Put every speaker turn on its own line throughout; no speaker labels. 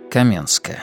Каменская.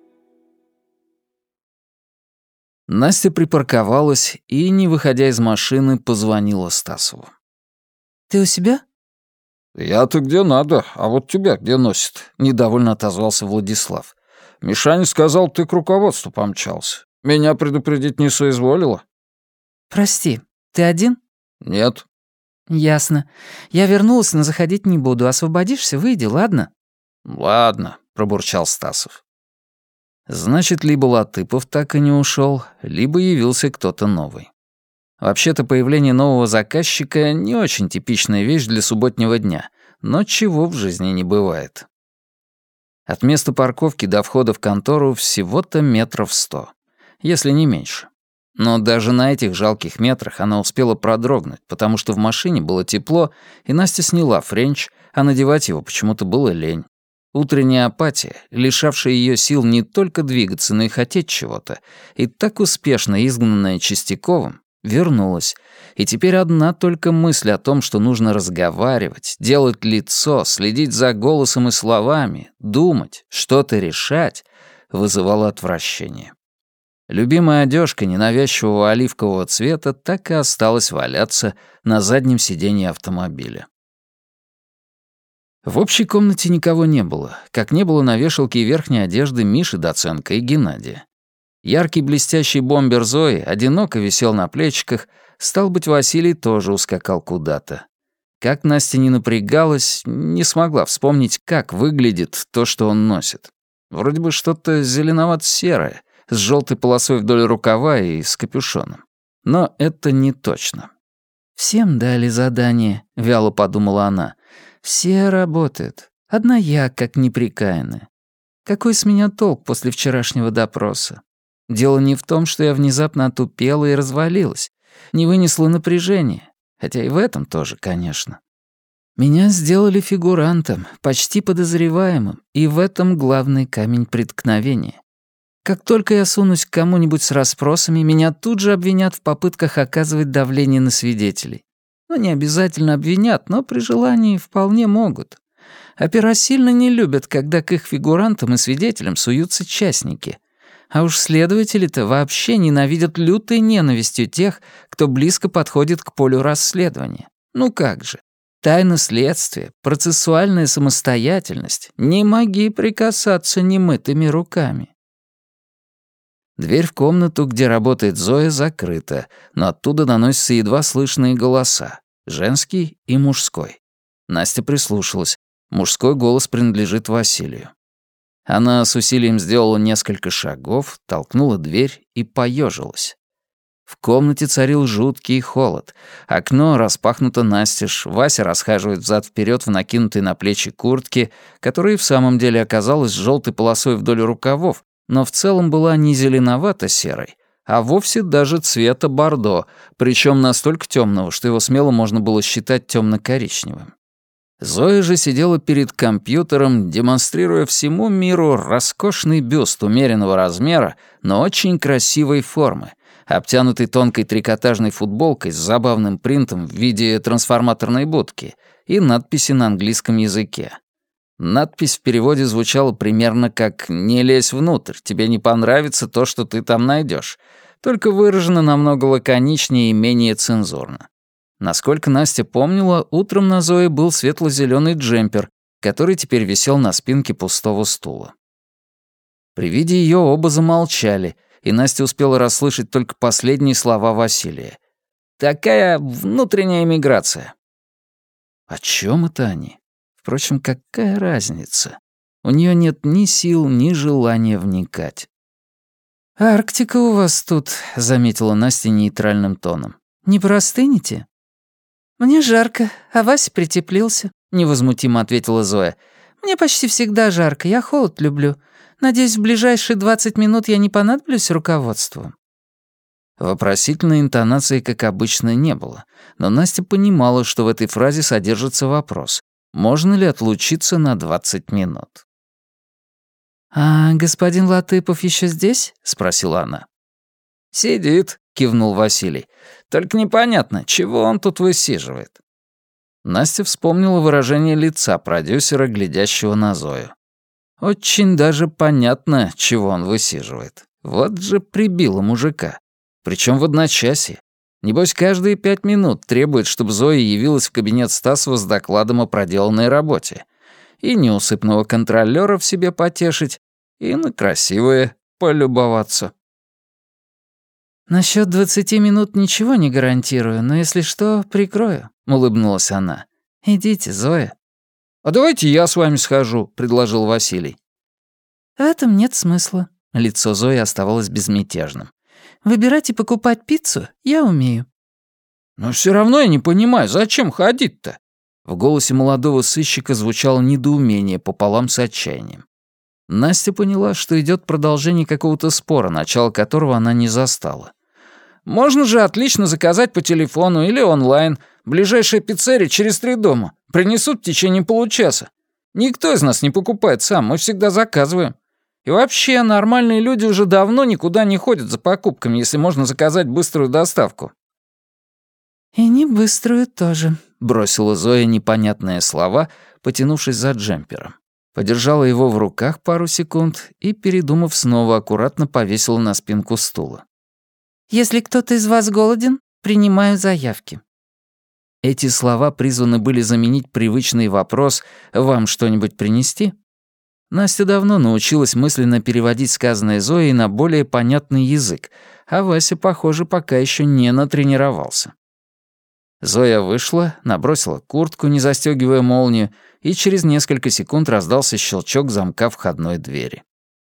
Настя припарковалась и, не выходя из машины, позвонила Стасову.
«Ты у себя?»
«Я-то где надо, а вот тебя где носит?» — недовольно отозвался Владислав. «Мишаня сказал, ты к руководству помчался. Меня предупредить не соизволила?»
«Прости, ты один?»
«Нет».
«Ясно. Я вернулась, но заходить не буду. Освободишься, выйди, ладно?»
«Ладно», — пробурчал Стасов.
Значит, либо Латыпов так и не ушел, либо явился кто-то новый. Вообще-то появление нового заказчика — не очень типичная вещь для субботнего дня, но чего в жизни не бывает. От места парковки до входа в контору всего-то 100 метров, если не меньше. Но даже на этих жалких метрах она успела продрогнуть, потому что в машине было тепло, и Настя сняла френч, а надевать его почему-то было лень. Утренняя апатия, лишавшая ее сил не только двигаться, но и хотеть чего-то, и так успешно изгнанная Чистяковым, вернулась. И теперь одна только мысль о том, что нужно разговаривать, делать лицо, следить за голосом и словами, думать, что-то решать, вызывала отвращение. Любимая одежка ненавязчивого оливкового цвета так и осталась валяться на заднем сиденье автомобиля. В общей комнате никого не было, как не было на вешалке и верхней одежды Миши Доценко и Геннадия. Яркий блестящий бомбер Зои одиноко висел на плечиках, стал быть, Василий тоже ускакал куда-то. Как Настя не напрягалась, не смогла вспомнить, как выглядит то, что он носит. Вроде бы что-то зеленовато-серое, с желтой полосой вдоль рукава и с капюшоном. Но это не точно.
«Всем дали задание», — вяло подумала она. «Все работают. Одна я, как неприкаянная. Какой с меня толк после вчерашнего допроса? Дело не в том, что я внезапно отупела и развалилась, не вынесла напряжения, хотя и в этом тоже, конечно. Меня сделали фигурантом, почти подозреваемым, и в этом главный камень преткновения. Как только я сунусь к кому-нибудь с расспросами, меня тут же обвинят в попытках оказывать давление на свидетелей. Ну, не обязательно обвинят, но при желании вполне могут. Опера сильно не любят, когда к их фигурантам и свидетелям суются частники. А уж следователи-то вообще ненавидят лютой ненавистью тех, кто близко подходит к полю расследования. Ну как же. Тайна следствия, процессуальная самостоятельность. Не моги прикасаться немытыми руками.
Дверь в комнату, где работает Зоя, закрыта, но оттуда доносятся едва слышные голоса — женский и мужской. Настя прислушалась. Мужской голос принадлежит Василию. Она с усилием сделала несколько шагов, толкнула дверь и поежилась. В комнате царил жуткий холод. Окно распахнуто настежь, Вася расхаживает взад-вперед в накинутой на плечи куртке, которая и в самом деле оказалась с желтой полосой вдоль рукавов, но в целом была не зеленовато-серой, а вовсе даже цвета бордо, причем настолько темного, что его смело можно было считать темно-коричневым. Зоя же сидела перед компьютером, демонстрируя всему миру роскошный бюст умеренного размера, но очень красивой формы, обтянутый тонкой трикотажной футболкой с забавным принтом в виде трансформаторной будки и надписи на английском языке. Надпись в переводе звучала примерно как «Не лезь внутрь, тебе не понравится то, что ты там найдешь», только выражено намного лаконичнее и менее цензурно. Насколько Настя помнила, утром на Зое был светло-зелёный джемпер, который теперь висел на спинке пустого стула. При виде её оба замолчали, и Настя успела расслышать только последние слова Василия. «Такая внутренняя миграция». О чём это они? Впрочем, какая разница? У неё нет ни сил, ни желания вникать.
«Арктика у вас тут», — заметила Настя нейтральным тоном. «Не простынете?» «Мне жарко, а Вася притеплился», — невозмутимо ответила Зоя. «Мне почти всегда жарко, я холод люблю. Надеюсь, в ближайшие 20 минут я не понадоблюсь руководству».
Вопросительной интонации, как обычно, не было, но Настя понимала, что в этой фразе содержится вопрос. Можно ли отлучиться на 20 минут?
«А господин Латыпов еще здесь?» — спросила она.
«Сидит», — кивнул Василий. «Только непонятно, чего он тут высиживает».
Настя вспомнила выражение лица продюсера, глядящего на Зою. Очень даже понятно, чего он высиживает. Вот же прибило мужика. Причем в одночасье. Небось, каждые 5 минут требует, чтобы Зоя явилась в кабинет Стасова с докладом о проделанной работе. И неусыпного контролёра в себе потешить, и на красивое полюбоваться.
«Насчёт 20 минут ничего не гарантирую, но если что, прикрою», — улыбнулась она. «Идите, Зоя».
«А давайте я с вами схожу», — предложил Василий.
«В этом нет смысла». Лицо Зои оставалось безмятежным. «Выбирать и покупать пиццу я умею».
«Но всё равно я не понимаю, зачем ходить-то?» В голосе молодого сыщика звучало недоумение пополам с отчаянием. Настя поняла, что идёт продолжение какого-то спора, начало которого она не застала. «Можно же отлично заказать по телефону или онлайн. Ближайшая пиццерия через 3 дома. Принесут в течение получаса. Никто из нас не покупает сам, мы всегда заказываем. И вообще, нормальные люди уже давно никуда не ходят за покупками, если можно заказать быструю доставку».
«И не быструю тоже»,
— бросила Зоя непонятные слова, потянувшись за джемпером. Подержала его в руках пару секунд и, передумав, снова аккуратно повесила на спинку стула.
«Если кто-то из вас голоден, принимаю заявки».
Эти слова призваны были заменить привычный вопрос «Вам что-нибудь принести?». Настя давно научилась мысленно переводить сказанное Зоей на более понятный язык, а Вася, похоже, пока еще не натренировался. Зоя вышла, набросила куртку, не застегивая молнию, и через несколько секунд раздался щелчок замка входной двери.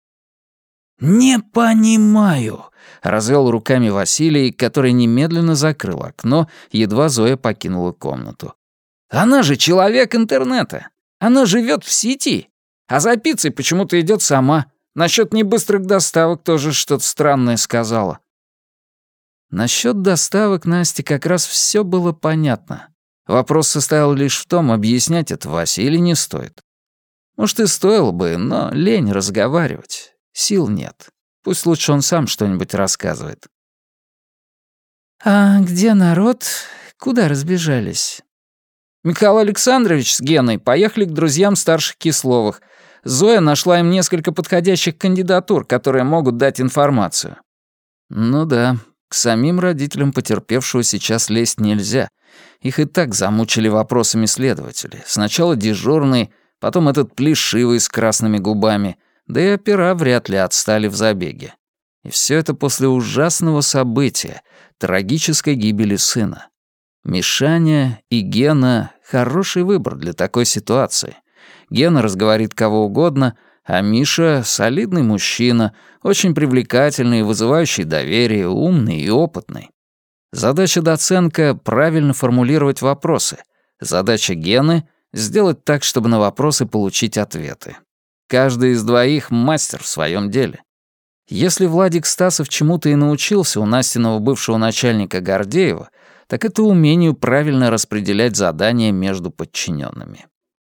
«Не понимаю», — развел руками Василий, который немедленно закрыл окно, едва Зоя покинула комнату. «Она же человек интернета. Она живет в сети. А за пиццей почему-то идет сама. Насчет небыстрых доставок тоже что-то странное сказала». Насчет доставок Насте как раз все было понятно. Вопрос состоял лишь в том, объяснять это Васе или не стоит. Может, и стоило бы, но лень разговаривать. Сил нет. Пусть лучше он сам что-нибудь рассказывает.
«А где народ? Куда разбежались?»
Михаил Александрович с Геной поехали к друзьям старших Кисловых. Зоя нашла им несколько подходящих кандидатур, которые могут дать информацию. Ну да, к самим родителям потерпевшего сейчас лезть нельзя. Их и так замучили вопросами следователи. Сначала дежурный, потом этот плешивый с красными губами, да и опера вряд ли отстали в забеге. И все это после ужасного события, трагической гибели сына. Мишаня и Гена — хороший выбор для такой ситуации. Гена разговорит кого угодно, а Миша — солидный мужчина, очень привлекательный, вызывающий доверие, умный и опытный. Задача доценка — правильно формулировать вопросы. Задача Гены — сделать так, чтобы на вопросы получить ответы. Каждый из двоих — мастер в своем деле. Если Владик Стасов чему-то и научился у Настиного бывшего начальника Гордеева, так это умению правильно распределять задания между подчиненными.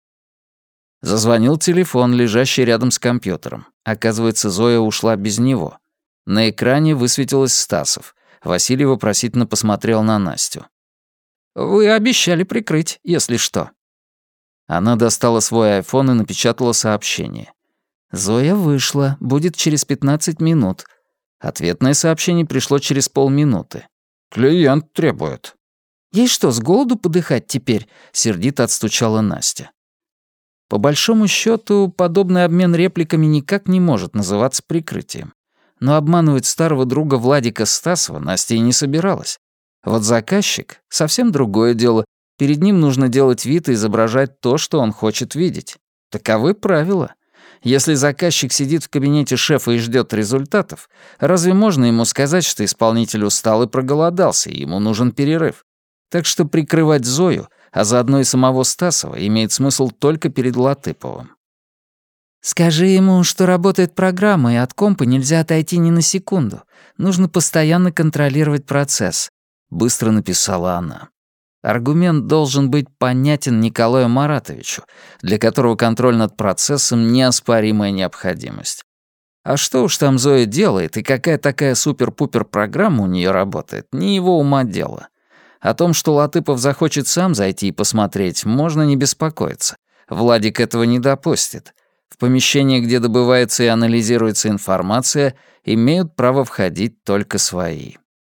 Зазвонил телефон, лежащий рядом с компьютером. Оказывается, Зоя ушла без него. На экране высветилось Стасов. Василий вопросительно посмотрел на Настю. «Вы обещали прикрыть, если что». Она достала свой айфон и напечатала сообщение. «Зоя вышла, будет через 15 минут». Ответное сообщение пришло через полминуты. «Клиент требует». «Ей что, с голоду подыхать теперь?» — сердито отстучала Настя. По большому счету, подобный обмен репликами никак не может называться прикрытием. Но обманывать старого друга Владика Стасова Настя и не собиралась. Вот заказчик — совсем другое дело. Перед ним нужно делать вид и изображать то, что он хочет видеть. Таковы правила. Если заказчик сидит в кабинете шефа и ждет результатов, разве можно ему сказать, что исполнитель устал и проголодался, и ему нужен перерыв? Так что прикрывать Зою, а заодно и самого Стасова, имеет смысл только перед Латыповым.
«Скажи ему, что работает программа, и от компа нельзя отойти ни на секунду. Нужно постоянно контролировать процесс», — быстро написала она. Аргумент должен быть понятен Николаю Маратовичу, для которого контроль над процессом — неоспоримая необходимость. А что уж там Зоя делает и какая такая супер-пупер программа у нее работает, не его ума дело. О том, что Латыпов захочет сам зайти и посмотреть, можно не беспокоиться. Владик этого не допустит.
В помещение, где добывается и анализируется информация, имеют право входить только свои.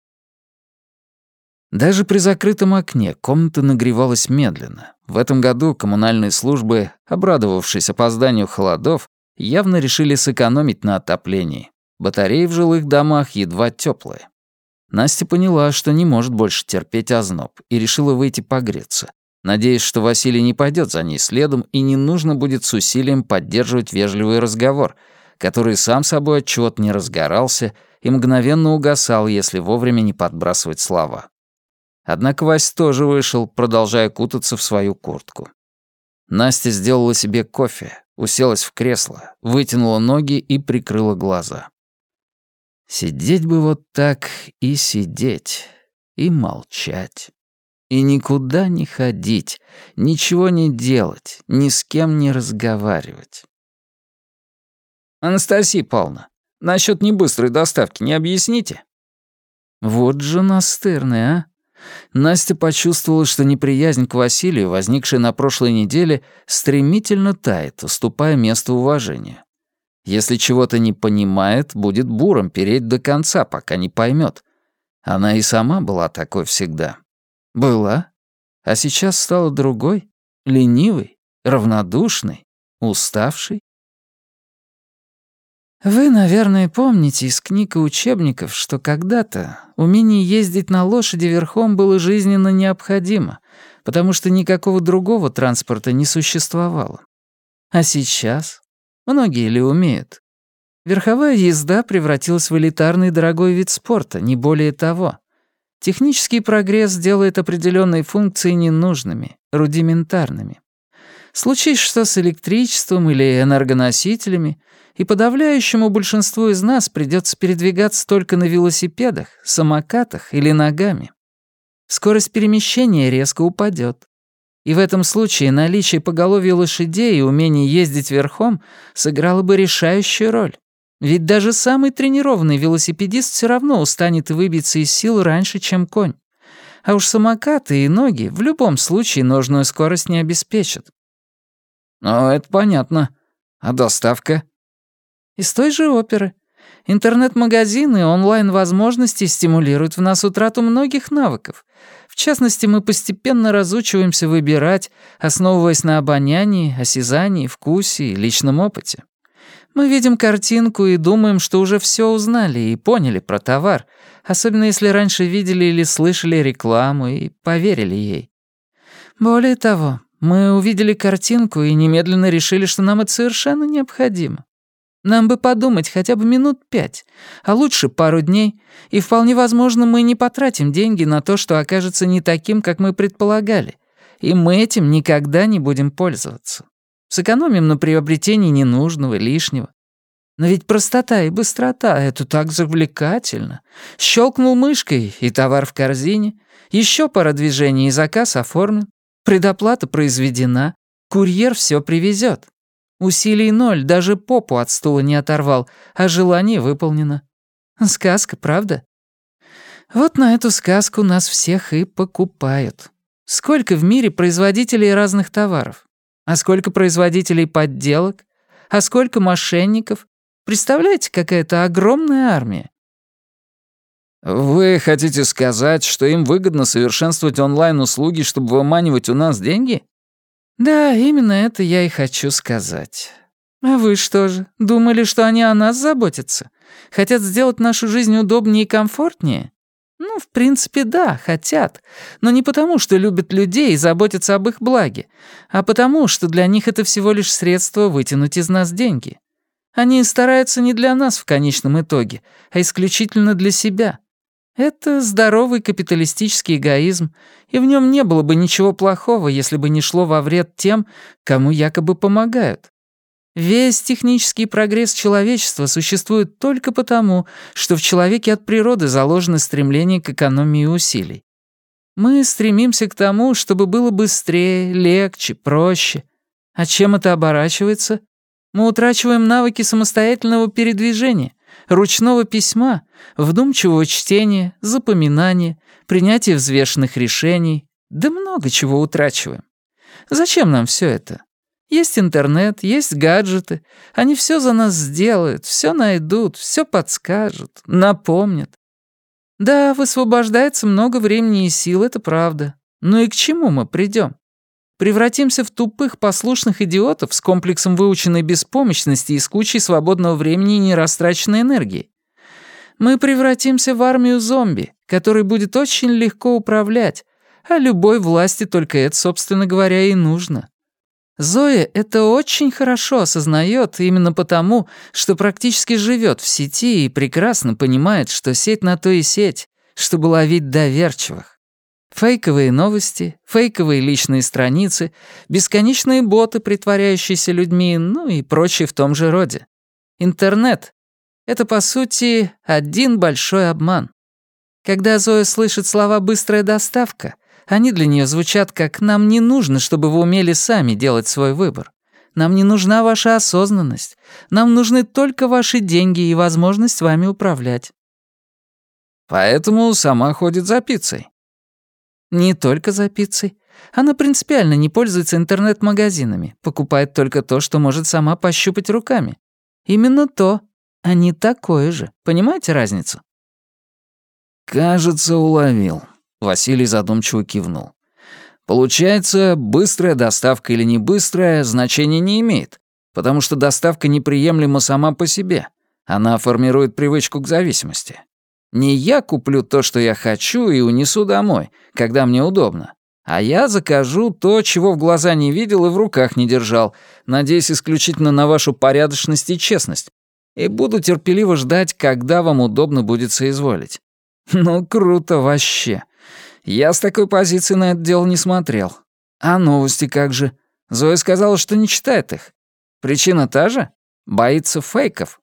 Даже при закрытом окне комната нагревалась медленно. В этом году коммунальные службы, обрадовавшись опозданию холодов, явно решили сэкономить на отоплении. Батареи в жилых домах едва теплые. Настя поняла, что не может больше терпеть озноб, и решила выйти погреться, надеясь, что Василий не пойдет за ней следом и не нужно будет с усилием поддерживать вежливый разговор, который сам собой отчет не разгорался и мгновенно угасал, если вовремя не подбрасывать слова. Однако Вась тоже вышел, продолжая кутаться в свою куртку. Настя сделала себе кофе, уселась в кресло, вытянула ноги и прикрыла глаза. Сидеть бы вот так и сидеть, и молчать, и никуда не ходить, ничего не делать, ни с кем не разговаривать. «Анастасия Павловна, насчет небыстрой доставки не объясните?» Вот же настырный, а? Настя почувствовала, что неприязнь к Василию, возникшая на прошлой неделе, стремительно тает, уступая место уважению. Если чего-то не понимает, будет буром переть до конца, пока не поймет. Она и сама была такой всегда. Была. А сейчас стала другой, ленивой, равнодушной, уставшей. Вы, наверное, помните из книг и учебников, что когда-то умение ездить на лошади верхом было жизненно необходимо, потому что никакого другого транспорта не существовало. А сейчас? Многие ли умеют? Верховая езда превратилась в элитарный дорогой вид спорта, не более того. Технический прогресс делает определенные функции ненужными, рудиментарными. Случись что с электричеством или энергоносителями, и подавляющему большинству из нас придется передвигаться только на велосипедах, самокатах или ногами. Скорость перемещения резко упадет. И в этом случае наличие поголовья лошадей и умение ездить верхом сыграло бы решающую роль. Ведь даже самый тренированный велосипедист все равно устанет и выбьется из сил раньше, чем конь. А уж самокаты и ноги в любом случае нужную скорость не обеспечат. Ну, это понятно. А доставка? Из той же оперы. Интернет-магазины и онлайн-возможности стимулируют в нас утрату многих навыков. В частности, мы постепенно разучиваемся выбирать, основываясь на обонянии, осязании, вкусе и личном опыте. Мы видим картинку и думаем, что уже все узнали и поняли про товар, особенно если раньше видели или слышали рекламу и поверили ей. Более того, мы увидели картинку и немедленно решили, что нам это совершенно необходимо. Нам бы подумать хотя бы минут 5, а лучше пару дней, и вполне возможно, мы не потратим деньги на то, что окажется не таким, как мы предполагали, и мы этим никогда не будем пользоваться. Сэкономим на приобретении ненужного, лишнего. Но ведь простота и быстрота — это так завлекательно. Щелкнул мышкой, и товар в корзине, еще пара движений, и заказ оформлен, предоплата произведена, курьер все привезет. Усилий ноль, даже попу от стула не оторвал, а желание выполнено. Сказка, правда? Вот на эту сказку нас всех и покупают. Сколько в мире производителей разных товаров? А сколько производителей подделок? А сколько мошенников? Представляете, какая-то огромная армия. Вы хотите сказать, что им выгодно совершенствовать онлайн-услуги, чтобы выманивать у нас деньги? Да, именно это я и хочу сказать. А вы что же, думали, что они о нас заботятся? Хотят сделать нашу жизнь удобнее и комфортнее? Ну, в принципе, да, хотят. Но не потому, что любят людей и заботятся об их благе, а потому, что для них это всего лишь средство вытянуть из нас деньги. Они стараются не для нас в конечном итоге, а исключительно для себя. Это здоровый капиталистический эгоизм, и в нем не было бы ничего плохого, если бы не шло во вред тем, кому якобы помогают. Весь технический прогресс человечества существует только потому, что в человеке от природы заложено стремление к экономии усилий. Мы стремимся к тому, чтобы было быстрее, легче, проще. А чем это оборачивается? Мы утрачиваем навыки самостоятельного передвижения, ручного письма, вдумчивого чтения, запоминания, принятия взвешенных решений, да много чего утрачиваем. Зачем нам все это?
Есть интернет, есть гаджеты. Они все за нас сделают, все найдут, все подскажут, напомнят. Да, высвобождается много времени и сил, это правда. Но и к чему мы придем? Превратимся в тупых, послушных идиотов с комплексом выученной беспомощности и с кучей свободного времени и нерастраченной энергии. Мы превратимся в армию зомби, которой будет очень легко управлять, а любой власти только это, собственно говоря, и нужно. Зоя это очень хорошо осознает именно потому, что практически живет в сети и прекрасно понимает, что сеть на то и сеть, чтобы ловить доверчивых. Фейковые новости, фейковые личные страницы, бесконечные боты, притворяющиеся людьми, ну и прочее в том же роде. Интернет — это, по сути, один большой обман. Когда Зоя слышит слова «быстрая доставка», они для нее звучат как «нам не нужно, чтобы вы умели сами делать свой выбор. Нам не нужна ваша осознанность. Нам нужны только ваши деньги и возможность вами управлять».
Поэтому сама ходит за пиццей.
Не только за пиццей. Она принципиально не пользуется интернет-магазинами, покупает только то, что может сама пощупать руками. Именно то, а не такое же. Понимаете разницу?
Кажется, уловил. Василий задумчиво кивнул. Получается, быстрая доставка или не быстрая значения не имеет, потому что доставка неприемлема сама по себе. Она формирует привычку к зависимости. Не я куплю то, что я хочу, и унесу домой, когда мне удобно, а я закажу то, чего в глаза не видел и в руках не держал, надеясь исключительно на вашу порядочность и честность, и буду терпеливо ждать, когда вам удобно будет соизволить. Ну, круто вообще. Я с такой позиции на это дело не смотрел. А новости как же? Зоя сказала, что не читает их. Причина та же? Боится фейков.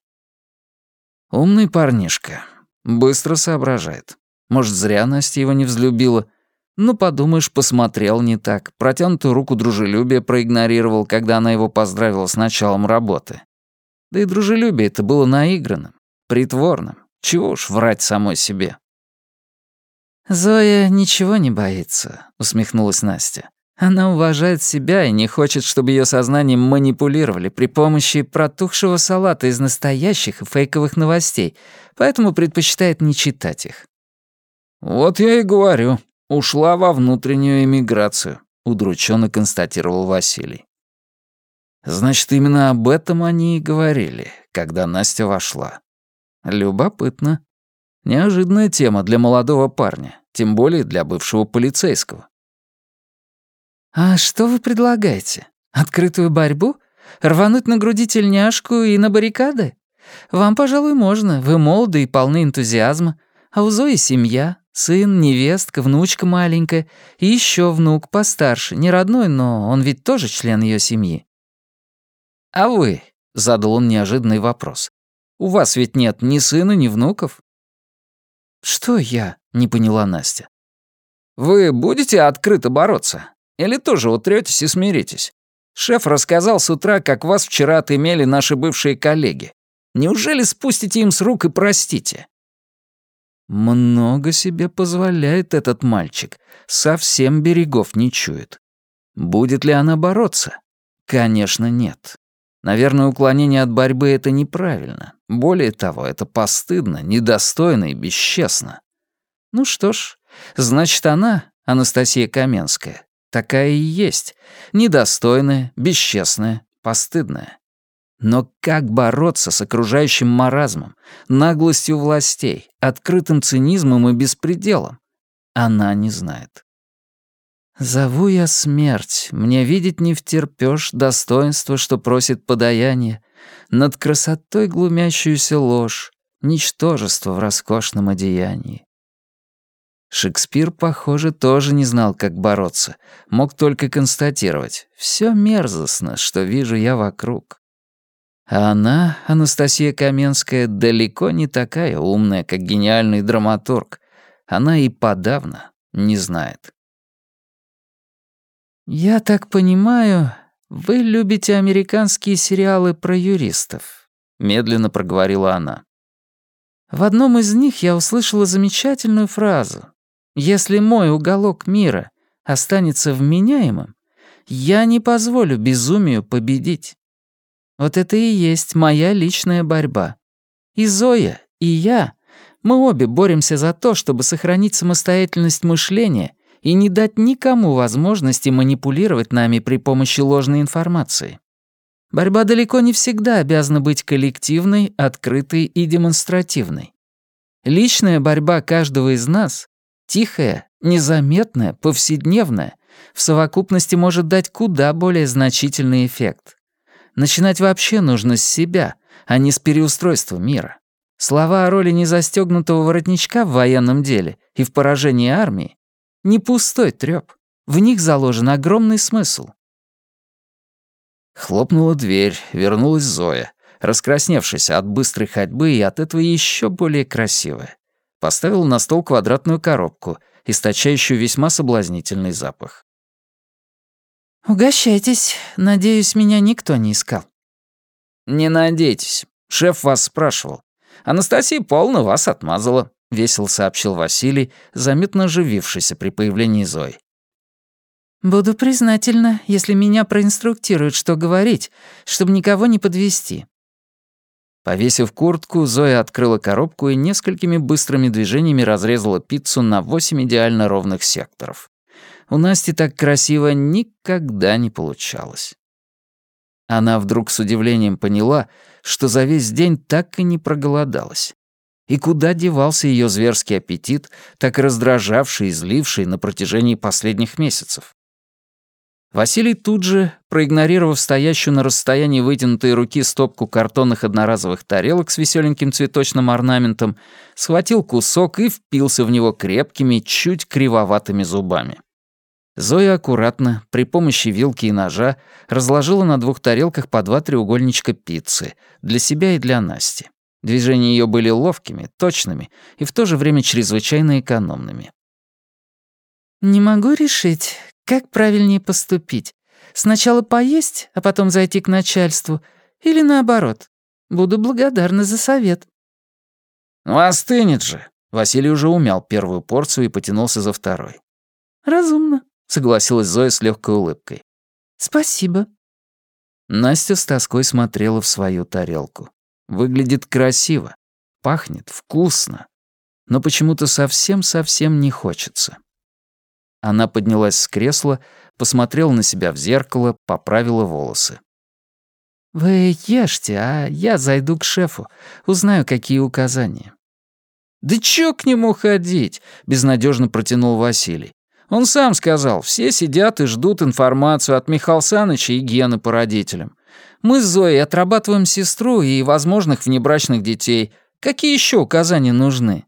Умный парнишка. Быстро соображает. Может, зря Настя его не взлюбила. Ну, подумаешь, посмотрел не так. Протянутую руку дружелюбия проигнорировал, когда она его поздравила с началом работы. Да и дружелюбие это было наигранным, притворным. Чего уж врать самой себе.
«Зоя ничего не боится», — усмехнулась Настя. «Она уважает себя и не хочет, чтобы ее сознанием манипулировали при помощи протухшего салата из настоящих и фейковых новостей, поэтому предпочитает не читать их».
«Вот я и говорю, ушла во внутреннюю эмиграцию», — удрученно констатировал Василий. Значит, именно об этом они и говорили, когда Настя вошла. Любопытно. Неожиданная тема для молодого парня, тем более для бывшего полицейского.
«А что вы предлагаете? Открытую борьбу? Рвануть на груди тельняшку и на баррикады? Вам, пожалуй, можно, вы молоды и полны энтузиазма, а у Зои семья, сын, невестка, внучка маленькая и еще внук постарше, не родной, но он ведь тоже член ее семьи».
«А вы?» — задал он неожиданный вопрос. «У вас ведь нет ни сына, ни внуков?»
«Что я?» — не поняла Настя.
«Вы будете открыто бороться? Или тоже утрётесь и смиритесь? Шеф рассказал с утра, как вас вчера отымели наши бывшие коллеги. Неужели спустите им с рук и простите?»
Много себе позволяет этот мальчик. Совсем берегов не чует. Будет ли она бороться? Конечно, нет. Наверное, уклонение от борьбы — это неправильно. Более того, это постыдно, недостойно и бесчестно. Ну что ж, значит, она, Анастасия Каменская, такая и есть. Недостойная, бесчестная, постыдная. Но как бороться с окружающим маразмом, наглостью властей, открытым цинизмом и беспределом? Она не знает. «Зову я смерть, мне видеть не втерпёшь достоинство, что просит подаяние, над красотой глумящуюся ложь, ничтожество в роскошном одеянии». Шекспир, похоже, тоже не знал, как бороться, мог только констатировать: «Всё мерзостно, что вижу я вокруг». А она, Анастасия Каменская, далеко не такая умная, как гениальный драматург. Она и подавно не знает. «Я так понимаю, вы любите американские сериалы про юристов», — медленно проговорила она. «В одном из них я услышала замечательную фразу: «Если мой уголок мира останется вменяемым, Я не позволю безумию победить. Вот это и есть моя личная борьба. И Зоя, и я, мы обе боремся за то, чтобы сохранить самостоятельность мышления и не дать никому возможности манипулировать нами при помощи ложной информации. Борьба далеко не всегда обязана быть коллективной, открытой и демонстративной. Личная борьба каждого из нас, тихая, незаметная, повседневная, в совокупности может дать куда более значительный эффект. Начинать вообще нужно с себя, а не с переустройства мира. Слова о роли незастёгнутого воротничка в военном деле и в поражении армии — не пустой трёп. В них заложен огромный смысл.
Хлопнула дверь, вернулась Зоя, раскрасневшаяся от быстрой ходьбы и от этого ещё более красивая. Поставила на стол квадратную коробку, источающую весьма соблазнительный запах.
«Угощайтесь. Надеюсь, меня никто не искал».
«Не надейтесь. Шеф вас спрашивал. Анастасия полно вас отмазала», — весело сообщил Василий, заметно оживившийся при появлении Зои.
«Буду признательна, если меня проинструктируют, что говорить, чтобы никого не подвести».
Повесив куртку, Зоя открыла коробку и несколькими быстрыми движениями разрезала пиццу на 8 идеально ровных секторов. У Насти так красиво никогда не получалось. Она вдруг с удивлением поняла, что за весь день так и не проголодалась. И куда девался ее зверский аппетит, так раздражавший и зливший на протяжении последних месяцев. Василий тут же, проигнорировав стоящую на расстоянии вытянутой руки стопку картонных одноразовых тарелок с веселеньким цветочным орнаментом, схватил кусок и впился в него крепкими, чуть кривоватыми зубами. Зоя аккуратно, при помощи вилки и ножа, разложила на 2 тарелках по 2 треугольничка пиццы, для себя и для Насти. Движения ее были ловкими, точными и в то же время чрезвычайно экономными.
«Не могу решить, как правильнее поступить. Сначала поесть, а потом зайти к начальству, или наоборот. Буду благодарна за совет».
«Ну, остынет же!» Василий уже умял первую порцию и потянулся за второй.
«Разумно», —
согласилась Зоя с легкой улыбкой.
«Спасибо».
Настя с тоской смотрела в свою тарелку. Выглядит красиво, пахнет вкусно, но почему-то совсем-совсем не хочется. Она поднялась с кресла, посмотрела на себя в зеркало, поправила волосы.
«Вы ешьте, а я зайду к шефу, узнаю, какие указания».
«Да чё к нему ходить?» — безнадежно протянул Василий. «Он сам сказал, все сидят и ждут информацию от Михаила Саныча и Гены по родителям. Мы с Зоей отрабатываем сестру и возможных внебрачных детей. Какие еще указания нужны?»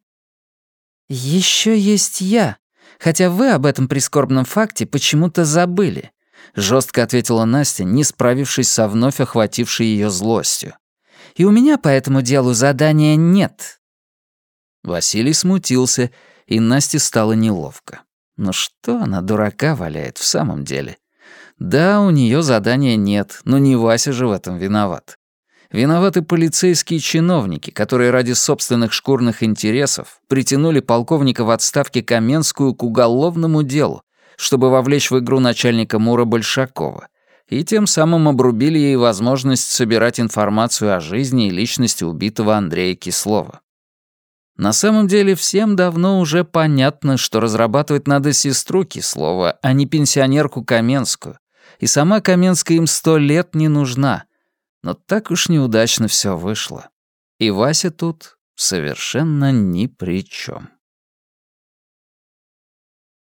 «Еще есть я, хотя вы об этом прискорбном факте почему-то забыли», — жестко ответила Настя, не справившись со вновь охватившей ее злостью. «И у меня по этому делу задания нет».
Василий смутился, и Насте стало неловко. Но что она дурака валяет в самом деле? Да, у нее задания нет, но не Вася же в этом виноват. Виноваты полицейские чиновники, которые ради собственных шкурных интересов притянули полковника в отставке Каменскую к уголовному делу, чтобы вовлечь в игру начальника МУРа Большакова, и тем самым обрубили ей возможность собирать информацию о жизни и личности убитого Андрея Кислова. На самом деле всем давно уже понятно, что разрабатывать надо сестру Кислова, а не пенсионерку Каменскую, и сама Каменская им 100 лет не нужна. Но так уж неудачно все вышло. И Вася тут совершенно ни при чем.